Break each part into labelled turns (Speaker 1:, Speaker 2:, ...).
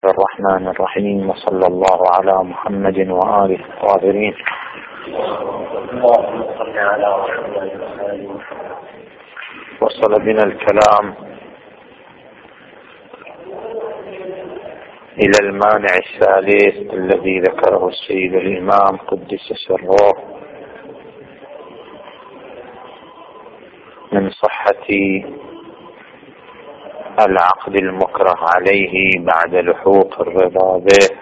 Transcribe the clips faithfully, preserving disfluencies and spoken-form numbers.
Speaker 1: الرحمن الرحيم، وصلى الله على محمد وآله الطاهرين. وصل بنا الكلام إلى المانع الثالث الذي ذكره السيد الإمام قدس سره من صحة العقد المكره عليه بعد لحوق الرضا به،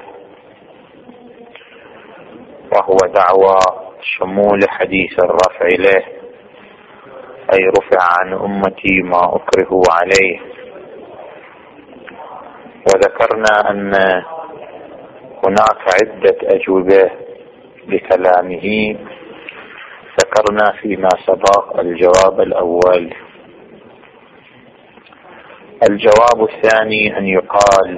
Speaker 1: وهو دعوى شمول حديث الرفع له، أي رفع عن أمتي ما أكرهوا عليه. وذكرنا أن هناك عدة أجوبة لكلامه، ذكرنا فيما سبق الجواب الأول. الجواب الثاني أن يقال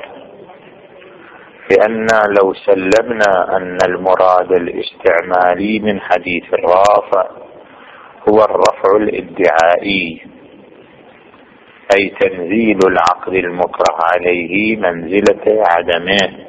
Speaker 1: بأن لو سلمنا أن المراد الاستعمالي من حديث الرافع هو الرفع الادعائي، أي تنزيل العقد المكره عليه منزلة عدمه،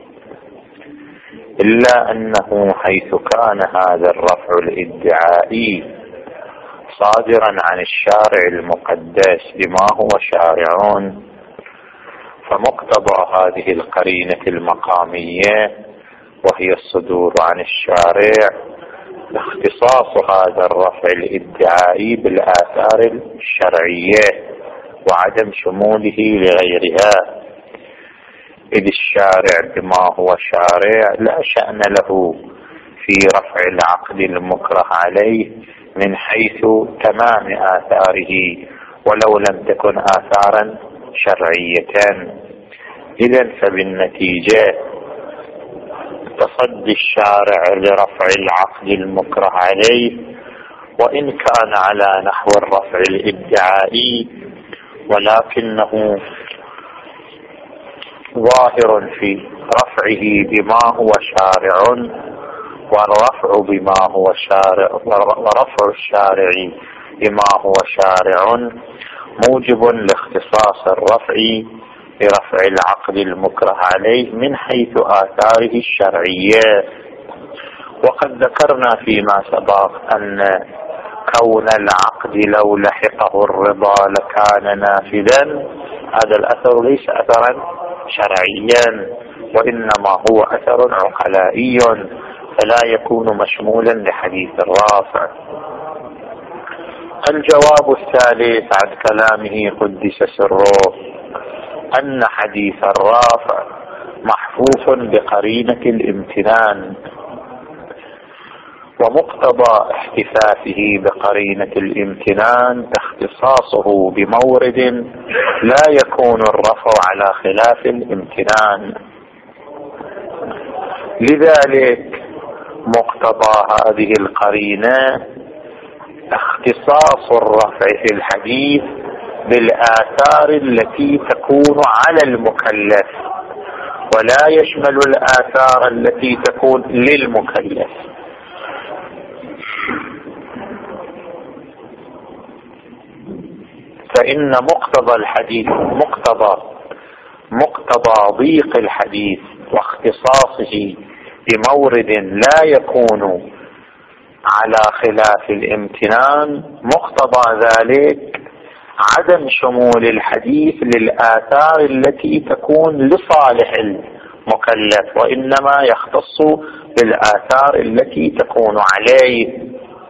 Speaker 1: إلا أنه حيث كان هذا الرفع الادعائي صادرا عن الشارع المقدس بما هو شارع، فمقتضى هذه القرينة المقامية وهي الصدور عن الشارع اختصاص هذا الرفع الادعائي بالآثار الشرعية وعدم شموله لغيرها، إذ الشارع بما هو شارع لا شأن له في رفع العقد المكره عليه من حيث تمام آثاره ولو لم تكن آثارا شرعية. إذن فبالنتيجة تصدي الشارع لرفع العقد المكره عليه، وإن كان على نحو الرفع الادعائي ولكنه ظاهر في رفعه بما هو شارع، والرفع بما هو شارع ورفع الشارع بما هو شارع موجب لاختصاص الرفع برفع العقد المكره عليه من حيث آثاره الشرعية. وقد ذكرنا فيما سبق أن كون العقد لو لحقه الرضا لكان نافذا، هذا الأثر ليس أثرا شرعيا وإنما هو أثر عقلائي، فلا يكون مشمولا لحديث الرافع. الجواب الثالث عن كلامه قدس سره أن حديث الرافع محفوف بقرينة الامتنان، ومقتضى احتفافه بقرينة الامتنان اختصاصه بمورد لا يكون الرفع على خلاف الامتنان. لذلك مقتضى هذه القرينة اختصاص الرفع في الحديث بالآثار التي تكون على المكلف، ولا يشمل الآثار التي تكون للمكلف. فإن مقتضى الحديث مقتضى مقتضى ضيق الحديث واختصاصه بمورد لا يكون على خلاف الامتنان، مقتضى ذلك عدم شمول الحديث للآثار التي تكون لصالح المكلف، وإنما يختص بالآثار التي تكون عليه.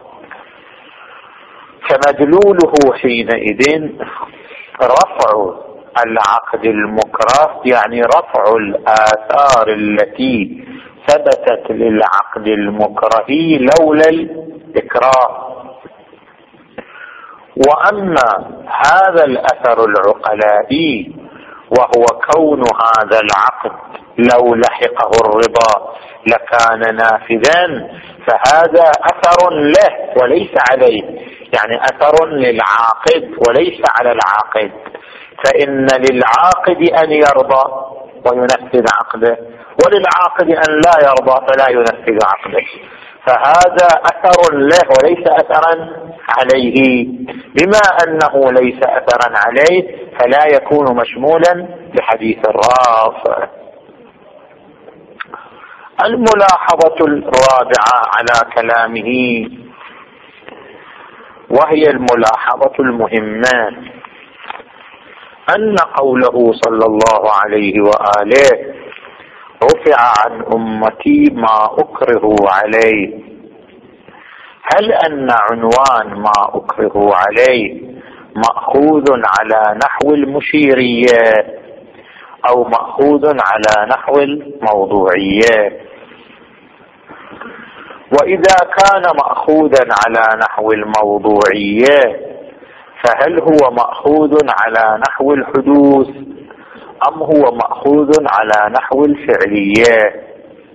Speaker 1: فمدلوله حينئذ رفع العقد المكره، يعني رفع الآثار التي ثبتت للعقد المكره لولا الإكراه. وأما هذا الأثر العقلائي وهو كون هذا العقد لو لحقه الرضا لكان نافذا، فهذا أثر له وليس عليه، يعني أثر للعاقد وليس على العاقد. فإن للعاقد أن يرضى وينفذ عقده، وللعاقد أن لا يرضى فلا ينفذ عقده، فهذا أثر له وليس أثرا عليه. بما أنه ليس أثرا عليه فلا يكون مشمولا بحديث الرافع. الملاحظة الرابعة على كلامه، وهي الملاحظة المهمة، أن قوله صلى الله عليه وآله رفع عن أمتي ما أكره عليه، هل أن عنوان ما أكره عليه مأخوذ على نحو المشيرية أو مأخوذ على نحو الموضوعية؟ وإذا كان مأخوذا على نحو الموضوعية فهل هو مأخوذ على نحو الحدوث أم هو مأخوذ على نحو الفعلية؟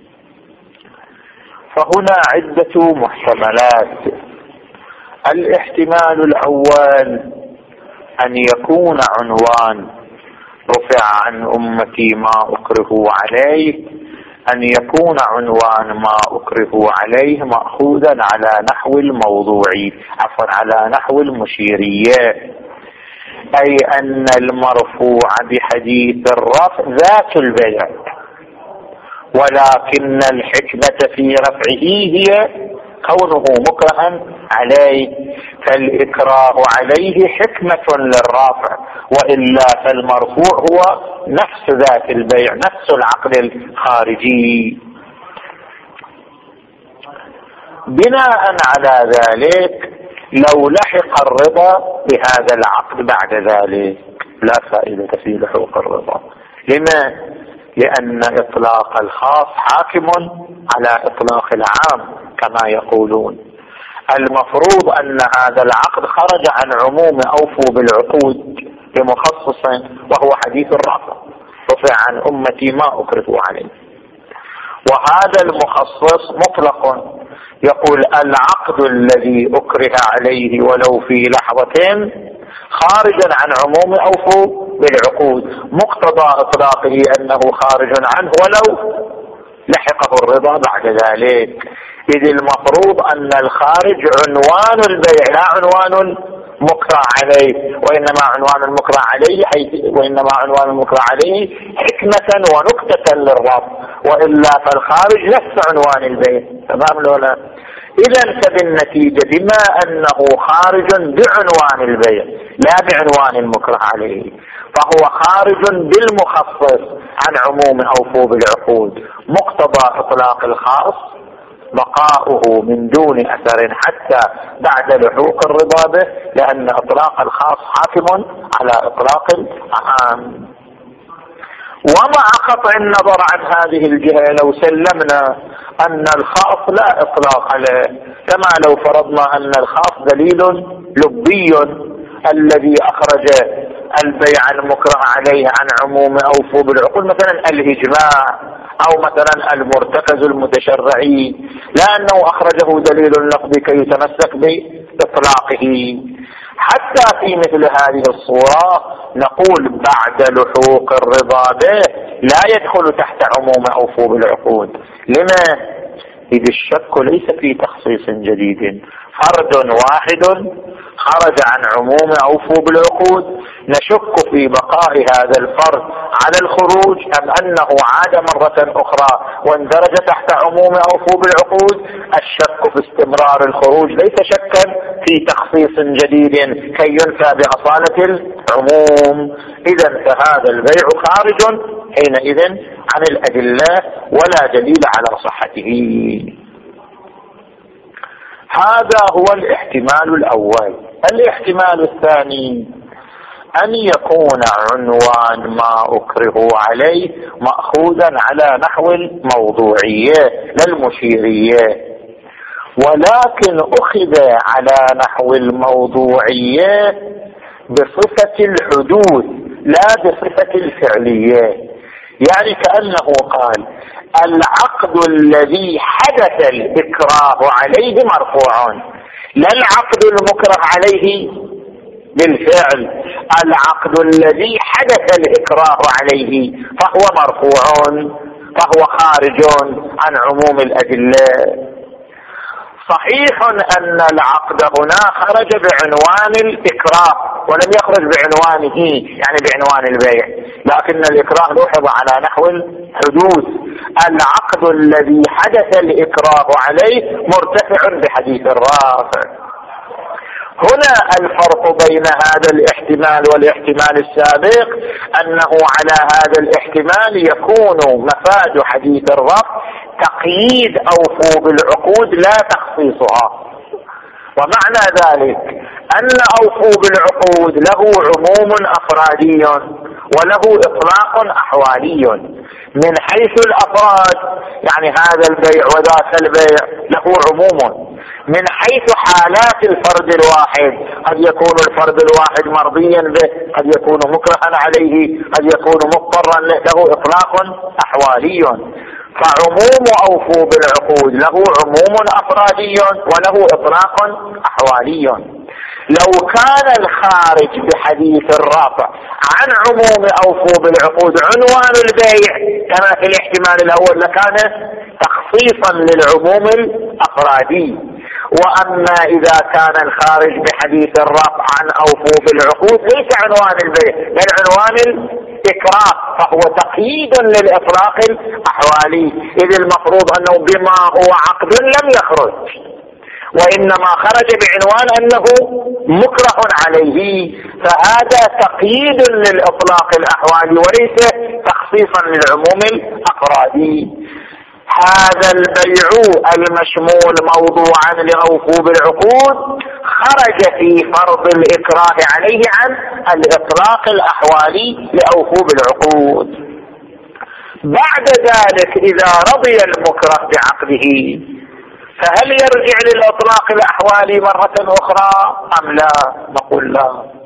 Speaker 1: فهنا عدة محتملات. الاحتمال الأول أن يكون عنوان رفع عن أمتي ما أكره عليه، أن يكون عنوان ما أكره عليه مأخوذا على نحو الموضوعي، عفوا على نحو المشيرية، أي أن المرفوع بحديث الرفع ذات البيع، ولكن الحكمة في رفعه هي كونه مكرها عليه، فالإكراه عليه حكمة للرافع، وإلا فالمرفوع هو نفس ذات البيع، نفس العقد الخارجي. بناء على ذلك لو لحق الرضا بهذا العقد بعد ذلك لا فائدة في لحوق الرضا. لما؟ لأن إطلاق الخاص حاكم على إطلاق العام كما يقولون. المفروض أن هذا العقد خرج عن عموم أوفوا بالعقود بمخصص، وهو حديث الرفع رفع عن أمتي ما أكره عليه، وهذا المخصص مطلق، يقول العقد الذي أكره عليه ولو في لحظة خارجا عن عموم أوفوا بالعقود، مقتضى إطلاقه أنه خارج عنه ولو لحقه الرضا بعد ذلك، إذ المفروض أن الخارج عنوان البيع لا عنوان مكره عليه، وإنما عنوان المكره عليه حيث وإنما عنوان المكره عليه حكمة ونكتة للرب، وإلا فالخارج نفس عنوان البيع. تمام ولا؟ إذا فبالنتيجة بما أنه خارج بعنوان البيع لا بعنوان المكره عليه، فهو خارج بالمخصص عن عموم أوفوا بالعقود، مقتضى إطلاق الخاص بقاؤه من دون أثر حتى بعد لحوق الرضا به، لأن إطلاق الخاص حاكم على إطلاق العام. ومع قطع النظر عن هذه الجهة لو سلمنا أن الخاص لا إطلاق عليه، كما لو فرضنا أن الخاص دليل لبي الذي أخرج البيع المكره عليه عن عموم أوفوا بالعقود، مثلا الإجماع أو مثلا المرتكز المتشرعي، لأنه أخرجه دليل لفظي كي يتمسك بإطلاقه. حتى في مثل هذه الصورة نقول بعد لحوق الرضا به لا يدخل تحت عموم أوفوا بالعقود. لما؟ إذ الشك ليس في تخصيص جديد، فرد واحد خرج عن عموم أوفوا بالعقود، نشك في بقاء هذا الفرد على الخروج أم أنه عاد مرة أخرى واندرج تحت عموم أوفوا بالعقود. الشك في استمرار الخروج ليس شكا في تخصيص جديد كي ينفى بأصالة العموم. إذا فهذا البيع خارج حينئذ عن الأدلة ولا دليل على صحته. هذا هو الاحتمال الأول. الاحتمال الثاني أن يكون عنوان ما أكره عليه مأخوذا على نحو الموضوعية لا المشيرية، ولكن أخذ على نحو الموضوعية بصفة الحدوث لا بصفة الفعلية. يعني كأنه قال العقد الذي حدث الإكراه عليه مرفوع، لا العقد المكره عليه بالفعل، العقد الذي حدث الإكراه عليه فهو مرفوع، فهو خارج عن عموم الأدلة. صحيح أن العقد هنا خرج بعنوان الإكراه ولم يخرج بعنوانه يعني بعنوان البيع، لكن الإكراه لوحظ على نحو الحدوث. العقد الذي حدث الإكراه عليه مرتفع بحديث الرافع. هنا الفرق بين هذا الاحتمال والاحتمال السابق أنه على هذا الاحتمال يكون مفاد حديث الرفع تقييد أوفوا بالعقود لا تخصيصها. ومعنى ذلك أن أوفوا بالعقود له عموم أفرادي وله إطلاق أحوالي. من حيث الأفراد يعني هذا البيع وذاك البيع له عموم. من حيث حالات الفرد الواحد قد يكون الفرد الواحد مرضيا به، قد يكون مكرها عليه، قد يكون مضطرا له، له إطلاق أحوالي. فعموم أوفوا بالعقود له عموم أفرادي وله إطلاق أحوالي. لو كان الخارج بحديث الرافع عن عموم أوفوا بالعقود عنوان البيع كما في الاحتمال الأول لكان تخصيصا للعموم الأفرادي. وأما إذا كان الخارج بحديث الرفع عن أوفوا بالعقود ليس عنوان البيع بل عنوان الإكراه، فهو تقييد للإطلاق الأحوالي، إذ المفروض أنه بما هو عقد لم يخرج، وإنما خرج بعنوان أنه مكره عليه، فهذا تقييد للإطلاق الأحوالي وليس تخصيصا للعموم الأفرادي. هذا البيع المشمول موضوعا لأوفوا بالعقود خرج في فرض الإكراه عليه عن الإطلاق الأحوالي لأوفوا بالعقود. بعد ذلك إذا رضي المكره بعقده فهل يرجع للإطلاق الأحوالي مرة أخرى أم لا؟ نقول لا.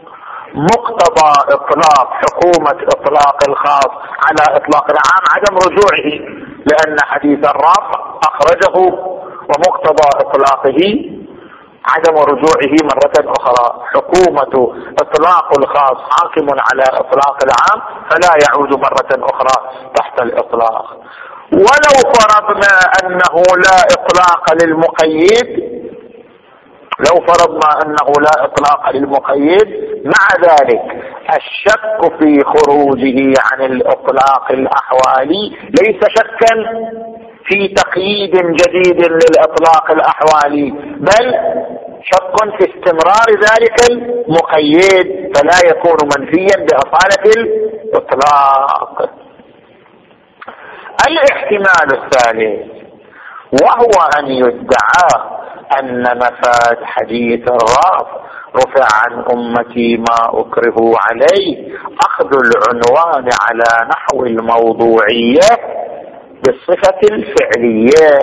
Speaker 1: مقتضى إطلاق حكومة إطلاق الخاص على إطلاق العام عدم رجوعه، لأن حديث الرفع أخرجه، ومقتضى إطلاقه عدم رجوعه مرة أخرى. حكومة إطلاق الخاص حاكم على إطلاق العام فلا يعود مرة أخرى تحت الإطلاق. ولو فرضنا أنه لا إطلاق للمقيد لو فرضنا أنه لا إطلاق للمقيد مع ذلك الشك في خروجه عن الإطلاق الأحوالي ليس شكا في تقييد جديد للإطلاق الأحوالي، بل شك في استمرار ذلك المقيد، فلا يكون منفيا بأصالة الإطلاق. الاحتمال الثالث وهو أن يدعى أن مفاد حديث الرافع رفع عن أمتي ما أكره عليه أخذ العنوان على نحو الموضوعية بالصفة الفعلية.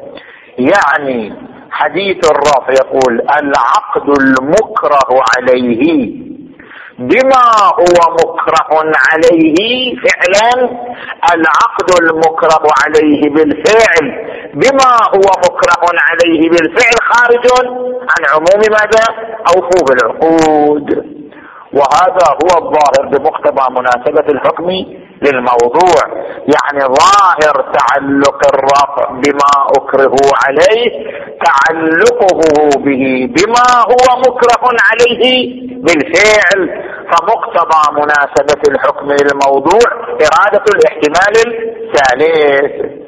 Speaker 1: يعني حديث الرافع يقول العقد المكره عليه بما هو مكره عليه فعلا، العقد المكره عليه بالفعل بما هو مكره عليه بالفعل خارج عن عموم ماذا؟ أوفوا بالعقود. وهذا هو الظاهر بمقتضى مناسبة الحكم للموضوع، يعني ظاهر تعلق الرفع بما أكره عليه تعلقه به بما هو مكره عليه بالفعل، فمقتضى مناسبة الحكم للموضوع إرادة الاحتمال الثالث.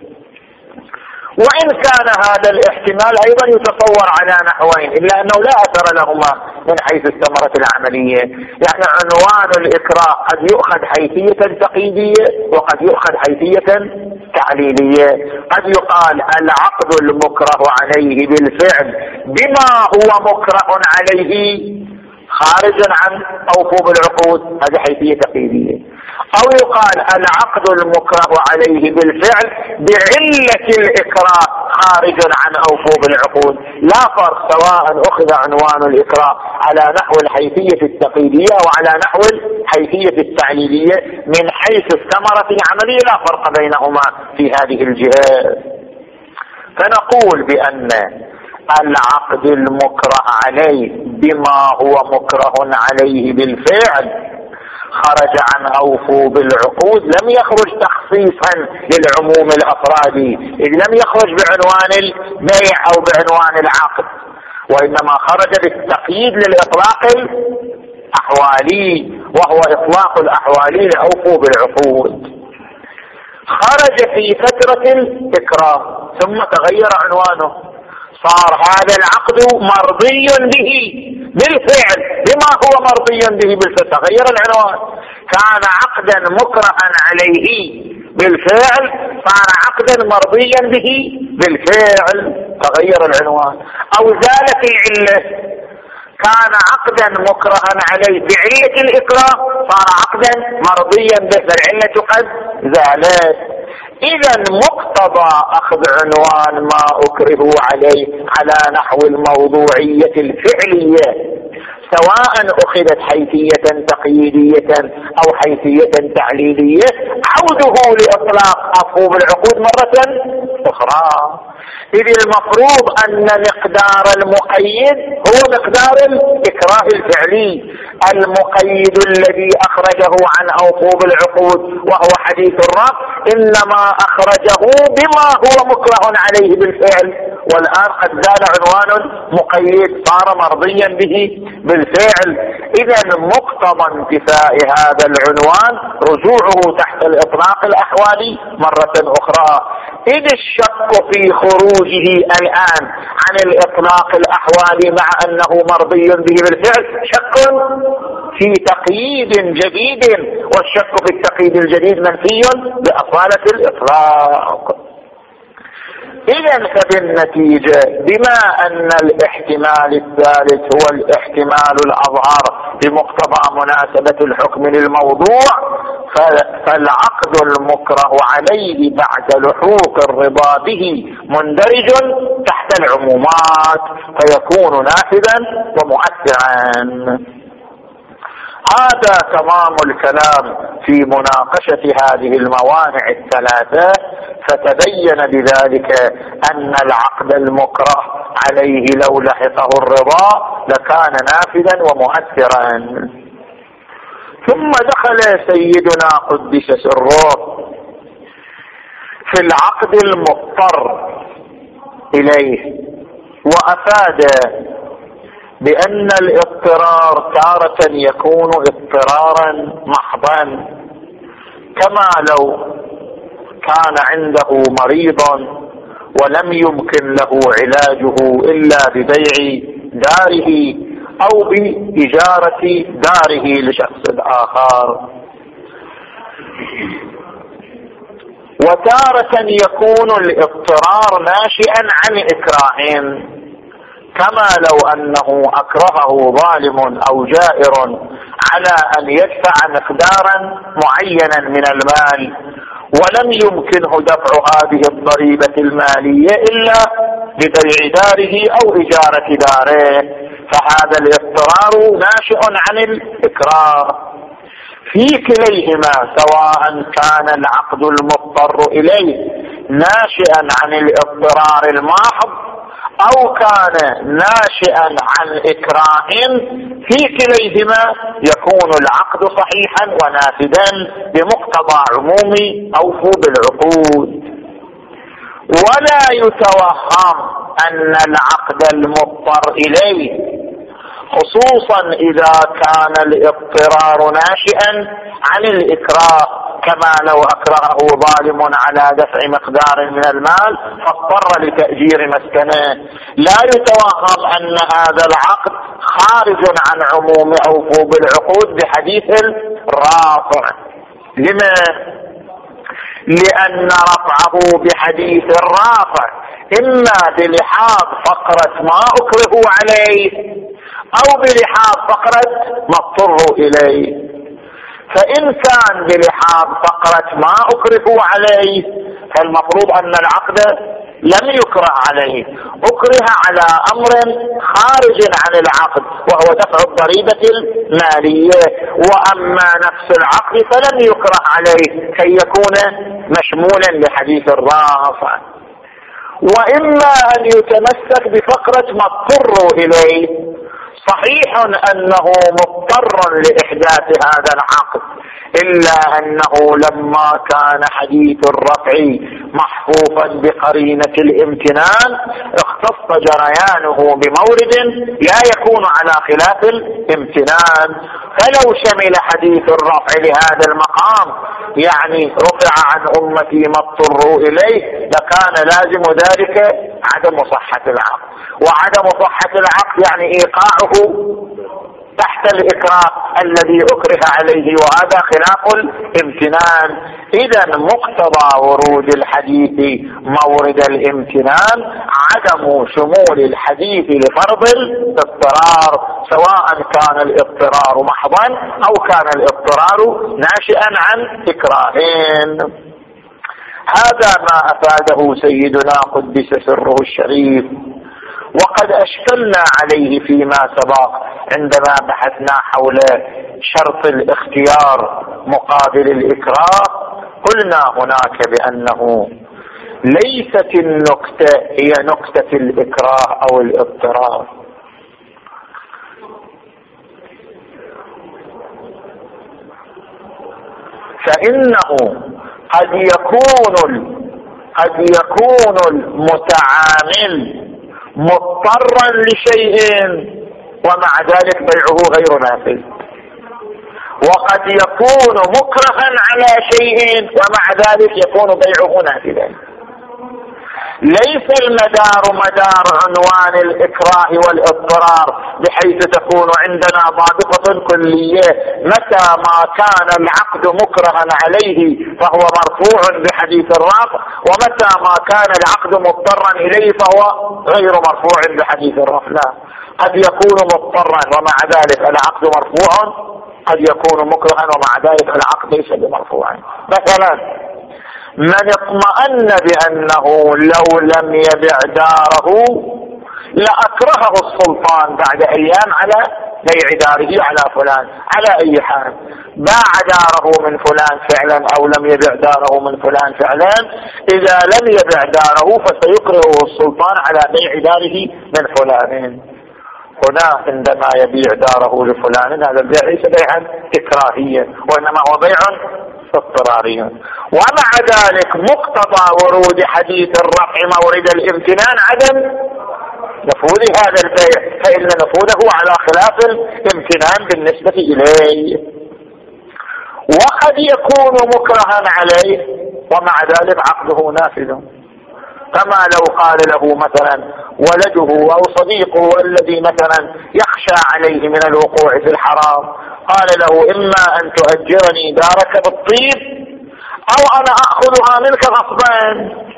Speaker 1: وإن كان هذا الاحتمال أيضا يتصور على نحوين إلا أنه لا أثر لهما من حيث الثمرة العملية. يعني عنوان الإكراه قد يؤخذ حيثية تقييدية وقد يؤخذ حيثية تعليلية. قد يقال العقد المكره عليه بالفعل بما هو مكره عليه خارج عن أوفوا بالعقود، هذه حيثية تقييدية. أو يقال العقد المكره عليه بالفعل بعلة الإكراه خارج عن أوفوا بالعقود. لا فرق سواء أخذ عنوان الإكراه على نحو الحيثية التقييدية وعلى نحو الحيثية التعليلية، من حيث الثمرة العملية لا فرق بينهما في هذه الجهات. فنقول بأن العقد المكره عليه بما هو مكره عليه بالفعل خرج عن أوفوا بالعقود لم يخرج تخصيصا للعموم الأفرادي، إذ لم يخرج بعنوان البيع أو بعنوان العقد، وإنما خرج بالتقييد للإطلاق أحوالي، وهو إطلاق الأحوالي لأوفوا بالعقود. خرج في فترة الإكراه ثم تغير عنوانه، صار هذا العقد مرضي به بالفعل. بما هو مرضي به بالفعل؟ تغير العنوان. كان عقدا مكرها عليه بالفعل صار عقدا مرضيا به بالفعل، تغير العنوان. أو زالت العلة، كان عقدا مكرها عليه بعلة الإكراه صار عقدا مرضيا به فالعلة قد زالت. إذا مقتضى أخذ عنوان ما أكرهوا عليه على نحو الموضوعية الفعلية، سواء أخذت حيثية تقييدية أو حيثية تعليلية، عوده لإطلاق مفهوم العقود مرة أخرى. إذ المفروض أن مقدار المقيد هو مقدار الإكراه الفعلي. المقيد الذي أخرجه عن أوفوا بالعقود وهو حديث الرب إنما أخرجه بما هو مكره عليه بالفعل، والآن قد زال عنوان مقيد صار مرضيا به بالفعل. إذا مقتضى انتفاء هذا العنوان رجوعه تحت الإطلاق الأحوالي مرة أخرى. إذ الشك في خروجه الآن عن الإطلاق الأحوالي مع أنه مرضي به بالفعل شك في تقييد جديد، والشك في التقييد الجديد منفي بأصالة الإطلاق. إذن فبالنتيجة بما أن الاحتمال الثالث هو الاحتمال الأظهر بمقتضى مناسبة الحكم للموضوع، فالعقد المكره عليه بعد لحوق الرضا به مندرج تحت العمومات فيكون نافذا ومؤثرا. هذا تمام الكلام في مناقشة هذه الموانع الثلاثة، فتبين بذلك أن العقد المكره عليه لو لحقه الرضا لكان نافذا ومؤثرا. ثم دخل سيدنا قدس سره في العقد المضطر إليه، وأفاد بأن الاضطرار تارة يكون اضطرارا محضا، كما لو كان عنده مريض ولم يمكن له علاجه إلا ببيع داره أو بإجارة داره لشخص آخر. وتارة يكون الاضطرار ناشئا عن إكراه، كما لو أنه أكرهه ظالم أو جائر على أن يدفع مقدارا معينا من المال ولم يمكنه دفع هذه الضريبة المالية إلا ببيع داره أو إجارة داره، فهذا الاضطرار ناشئ عن الإكراه. في كليهما سواء كان العقد المضطر إليه ناشئا عن الاضطرار الماحض أو كان ناشئا عن إكراه، في كليهما يكون العقد صحيحا ونافذا بمقتضى عموم أوفوا بالعقود. ولا يتوهم أن العقد المضطر إليه خصوصا إذا كان الاضطرار ناشئا عن الإكراه، كما لو أكرهه ظالم على دفع مقدار من المال فاضطر لتأجير مسكنه، لا يتوهم أن هذا العقد خارج عن عموم أوفوا بالعقود بحديث الرافع. لما؟ لأن رفعه بحديث الرافع إما بلحاظ فقرة ما أكرهوا عليه أو بلحاظ فقرة ما اضطروا إليه. فإن كان بلحاظ فقرة ما أكرهوا عليه فالمفروض أن العقد لم يكره عليه، أكره على أمر خارج عن العقد وهو دفع الضريبة المالية، وأما نفس العقد فلم يكره عليه كي يكون مشمولا لحديث الرافع. وإما أن يتمسك بفقرة ما اضطروا إليه، صحيح أنه مضطر لإحداث هذا العقد، إلا أنه لما كان حديث الرفع محفوفا بقرينة الامتنان اختص جريانه بمورد لا يكون على خلاف الامتنان. فلو شمل حديث الرفع لهذا المقام يعني رفع عن أمتي ما اضطروا إليه، لكان لازم ذلك عدم صحة العقد، وعدم صحة العقد يعني إيقاعه تحت الإكراه الذي أكره عليه، وهذا خلاف الامتنان. إذا مقتضى ورود الحديث مورد الامتنان عدم شمول الحديث لفرض الاضطرار، سواء كان الاضطرار محضا أو كان الاضطرار ناشئا عن إكراهين. هذا ما أفاده سيدنا قدس سره الشريف، وقد أشكلنا عليه فيما سبق عندما بحثنا حول شرط الاختيار مقابل الإكراه. قلنا هناك بأنه ليست النكتة هي نكتة الإكراه أو الاضطرار، فإنه قد يكون قد يكون المتعامل مضطرا لشيء ومع ذلك بيعه غير نافذ، وقد يكون مكرها على شيء ومع ذلك يكون بيعه نافذا. ليس المدار مدار عنوان الإكراه والاضطرار بحيث تكون عندنا ضابطة كلية، متى ما كان العقد مكرها عليه فهو مرفوع بحديث الرفع، ومتى ما كان العقد مضطرا إليه فهو غير مرفوع بحديث الرفع. لا، قد يكون مضطرا ومع ذلك العقد مرفوع، قد يكون مكرها ومع ذلك العقد ليس بمرفوع. مثلا من اطمأن بأنه لو لم يبع داره لأكرهه السلطان بعد أيام على بيع داره على فلان، على أي حال باع داره من فلان فعلا أو لم يبع داره من فلان فعلا، إذا لم يبع داره فسيكرهه السلطان على بيع داره من فلان. هنا عندما يبيع داره لفلان هذا البيع ليس بيعا إكراهيا وإنما هو بيع اضطراريا. ومع ذلك مقتضى ورود حديث الرفع مورد الامتنان عدم نفوذ هذا البيع، فإن نفوذه على خلاف الامتنان بالنسبة إليه. وقد يكون مكرها عليه ومع ذلك عقده نافذ، كما لو قال له مثلا ولده أو صديقه الذي مثلا يخشى عليه من الوقوع في الحرام، قال له إما أن تؤجرني دارك بالطيب أو أنا أخذها منك غصبا،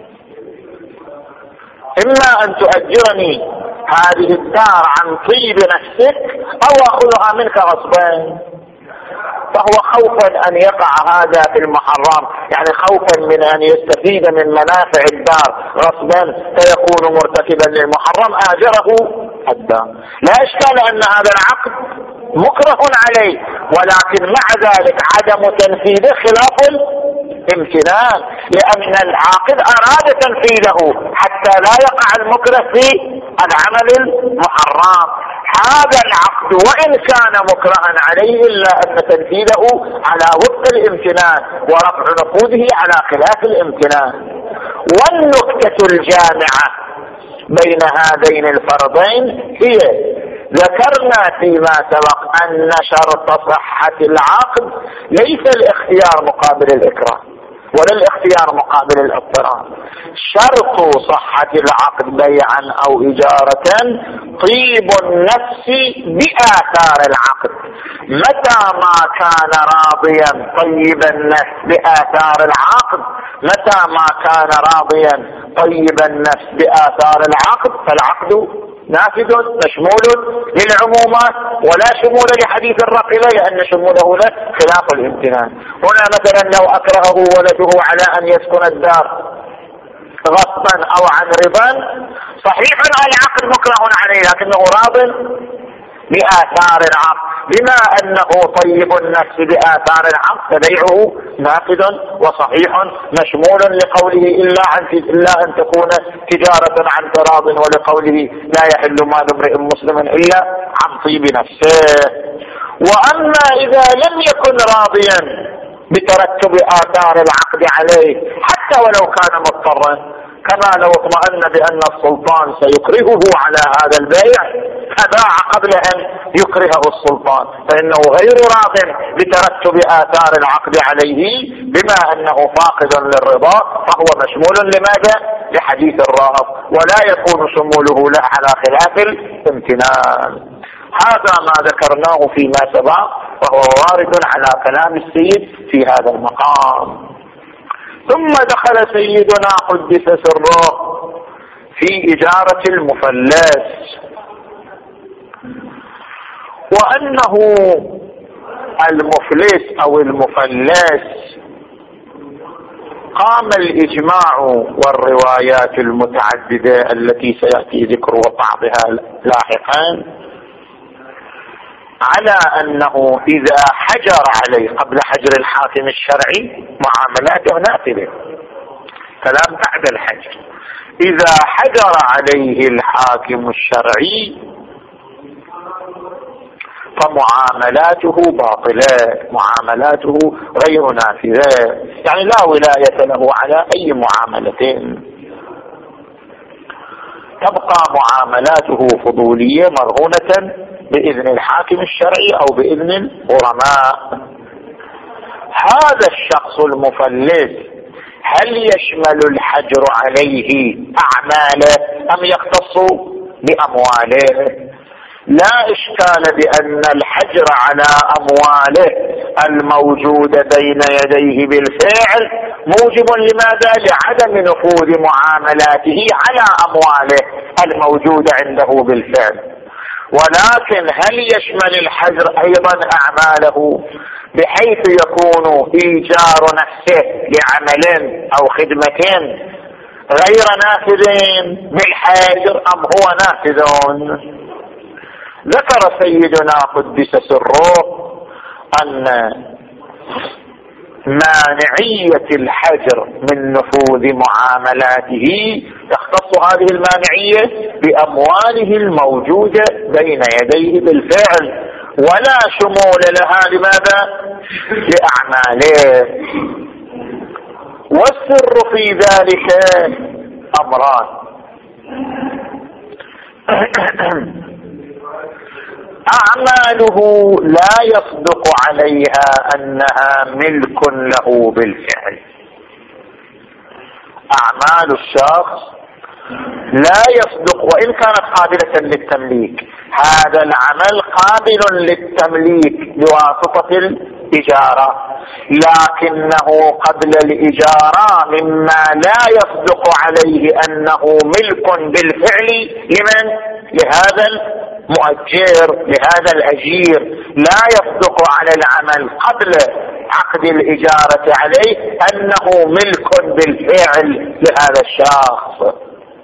Speaker 1: إما أن تؤجرني هذه الدار عن طيب نفسك أو أخذها منك غصبا. فهو خوفا أن يقع هذا في المحرم، يعني خوفا من أن يستفيد من منافع الدار غصبا فيكون مرتكبا للمحرم آجره الدار. لا إشكال أن هذا العقد مكره عليه، ولكن مع ذلك عدم تنفيذه خلاف الامتنان، لأن العاقد أراد تنفيذه حتى لا يقع المكره في العمل المحرم. هذا العقد وإن كان مكرها عليه إلا أن تنفيذه على وفق الامتنان ورفع نفوذه على خلاف الامتنان. والنكتة الجامعة بين هذين الفرضين هي ذكرنا فيما سبق أن شرط صحة العقد ليس الاختيار مقابل الإكراه ولا الاختيار مقابل الاضطرار. شرط صحة العقد بيعا أو إجارة طيب النفس بآثار العقد. متى ما كان راضيا طيب النفس بآثار العقد، متى ما كان راضيا طيب النفس بآثار العقد فالعقد نافذ مشمول للعمومات ولا شمول لحديث الرفع لأن شموله له خلاف الامتنان. هنا مثلا لو أكرهه ولده على أن يسكن الدار غصبا أو عن رضا، صحيح العقد مكره عليه لكنه راض بآثار العقد، بما أنه طيب النفس بآثار العقد فبيعه ناقد وصحيح مشمول لقوله إلا, عن إلا أن تكون تجارة عن تراض، ولقوله لا يحل مال امرئ مسلم إلا عن طيب نفسه. وأما إذا لم يكن راضيا بترتب آثار العقد عليه حتى ولو كان مضطرا، كما لو اطمأن بأن السلطان سيكرهه على هذا البيع فباع قبل أن يكرهه السلطان، فإنه غير راض بترتب آثار العقد عليه بما أنه فاقد للرضا، فهو مشمول لماذا؟ لحديث الراهب، ولا يكون شموله له على خلاف الامتنان. هذا ما ذكرناه فيما سبق، وهو وارد على كلام السيد في هذا المقام. ثم دخل سيدنا قدس سره في إجارة المفلس، وأنه المفلس أو المفلس قام الإجماع والروايات المتعددة التي سيأتي ذكر بعضها لاحقا على أنه إذا حجر عليه قبل حجر الحاكم الشرعي معاملاته نافذة، كلام بعد الحجر. إذا حجر عليه الحاكم الشرعي فمعاملاته باطلة، معاملاته غير نافذة، يعني لا ولاية له على أي معاملة، تبقى معاملاته فضولية مرهونة بإذن الحاكم الشرعي أو بإذن الغرماء. هذا الشخص المفلس هل يشمل الحجر عليه أعماله أم يختص بأمواله؟ لا إشكال بأن الحجر على أمواله الموجودة بين يديه بالفعل موجب لماذا؟ لعدم نفوذ معاملاته على أمواله الموجودة عنده بالفعل. ولكن هل يشمل الحجر أيضا أعماله بحيث يكون إيجار نفسه لعمل أو خدمة غير نافذين بالحجر أم هو نافذون؟ ذكر سيدنا قدس سره أن مانعية الحجر من نفوذ معاملاته تختص هذه المانعية بأمواله الموجودة بين يديه بالفعل، ولا شمول لها لماذا؟ لأعماله. والسر في ذلك أمران: أعماله لا يصدق عليها أنها ملك له بالفعل. أعمال الشخص لا يصدق وإن كانت قابلة للتمليك، هذا العمل قابل للتمليك بواسطة الإجارة، لكنه قبل الإجارة مما لا يصدق عليه أنه ملك بالفعل لمن؟ لهذا المؤجر، لهذا الأجير. لا يصدق على العمل قبل عقد الإجارة عليه أنه ملك بالفعل لهذا الشخص.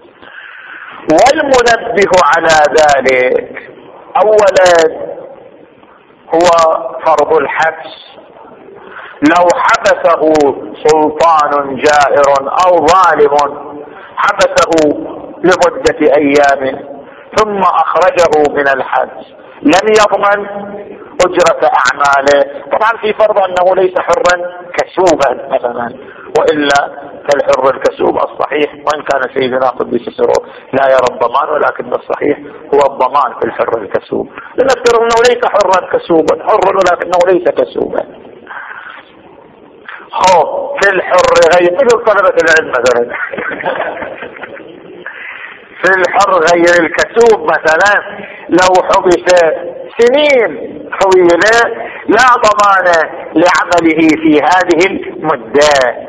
Speaker 1: والمنبه على ذلك أولا هو فرض الحبس. لو حبسه سلطان جائر أو ظالم، حبسه لمدة أيام ثم أخرجه من الحبس، لم يضمن أجرة أعماله. طبعا في فرض أنه ليس حرا كسوبا مثلا، وإلا كالحر الكسوب الصحيح، وإن كان سيدنا قدس سره لا يرى الضمان، ولكن الصحيح هو الضمان في الحر الكسوب. لنذكر أنه ليس حرا كسوبا، حر ولكنه ليس كسوبا. هو في الحر غير مثل طلبة العلم مثلا في الحر غير الكسوب مثلا لو حبس سنين طويلة لا ضمان لعمله في هذه المدة.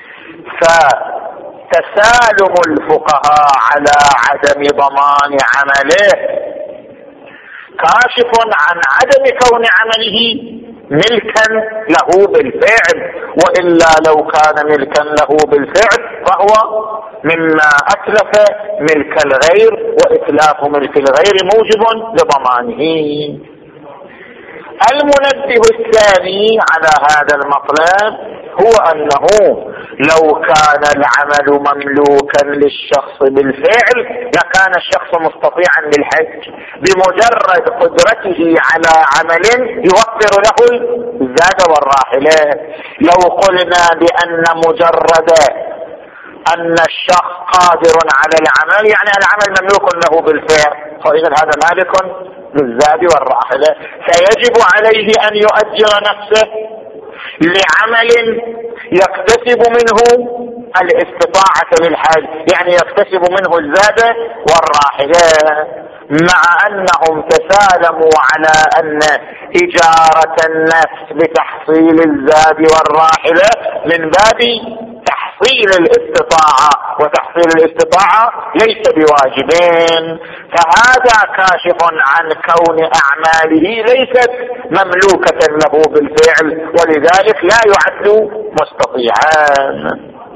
Speaker 1: فتسالم الفقهاء على عدم ضمان عمله كاشف عن عدم كون عمله ملكا له بالفعل، وإلا لو كان ملكا له بالفعل فهو مما أتلف ملك الغير، وإتلاف ملك الغير موجب لضمانه. المنبه الثاني على هذا المطلب هو أنه لو كان العمل مملوكا للشخص بالفعل لكان الشخص مستطيعا للحج بمجرد قدرته على عمل يوفر له الزاد والراحلة. لو قلنا بأن مجرد أن الشخص قادر على العمل يعني العمل مملوك له بالفعل، فإذا هذا مالك للزاد والراحلة، فيجب عليه أن يؤجر نفسه لعمل يكتسب منه الاستطاعة للحج، يعني يكتسب منه الزاد والراحلة، مع أنهم تسالموا على أن إجارة النفس بتحصيل الزاد والراحلة من باب تحصيل الاستطاعة، وتحصيل الاستطاعة ليس بواجبين، فهذا كاشف عن كون أعماله ليست مملوكة له بالفعل، ولذلك لا يعد مستطيعا.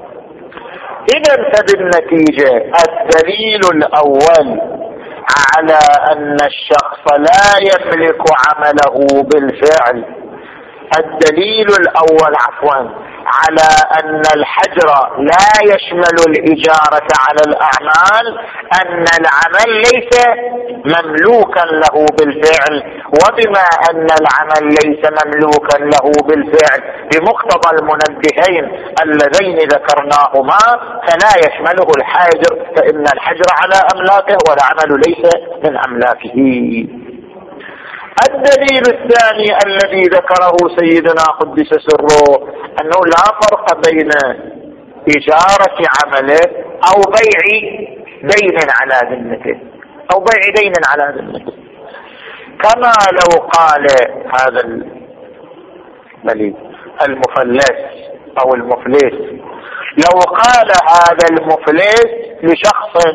Speaker 1: إذا فبالنتيجة الدليل الأول على أن الشخص لا يملك عمله بالفعل، الدليل الأول عفوا على أن الحجر لا يشمل الإجارة على الأعمال أن العمل ليس مملوكا له بالفعل، وبما أن العمل ليس مملوكا له بالفعل بمقتضى المنبهين اللذين ذكرناهما فلا يشمله الحجر، فإن الحجر على أملاكه والعمل ليس من أملاكه. الدليل الثاني الذي ذكره سيدنا قدس سره أنه لا فرق بين إجارة عمله أو بيع دين على ذمته أو بيع دين على ذمته، كما لو قال هذا المليك المفلس أو المفلس، لو قال هذا المفلس لشخص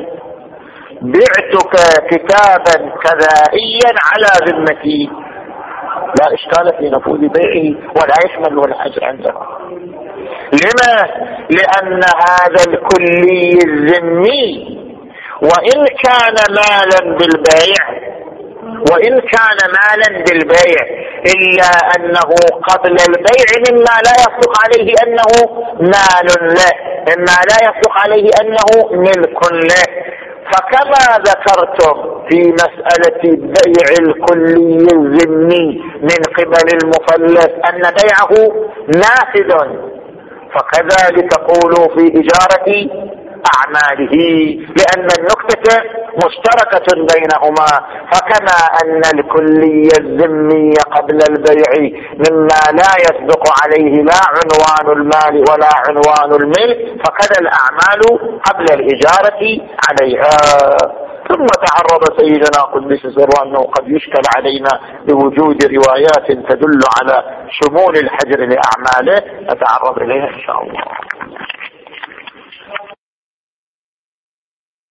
Speaker 1: بعتك كتابا كذائيا على ذمتي، لا إشكال في نفوذ بيعه ولا يشمل الحجر عنده. لما؟ لأن هذا الكلي الذمي وإن كان مالا بالبيع وإن كان مالا بالبيع إلا أنه قبل البيع مما لا يصدق عليه أنه مال له، مما لا يصدق عليه أنه ملك له. فكما ذكرتم في مسألة بيع الكلي الذمي من قبل المفلس أن بيعه نافذ، فكذلك قولوا في إجارة أعماله، لأن النكتة مشتركة بينهما. فكما أن الكلي الذمي قبل البيع مما لا يصدق عليه لا عنوان المال ولا عنوان الملك، فكذا الأعمال قبل الإجارة عليها. ثم تعرض سيدنا قدس سره أنه قد يشكل علينا بوجود روايات تدل على شمول الحجر لأعماله، نتعرض إليها إن شاء الله.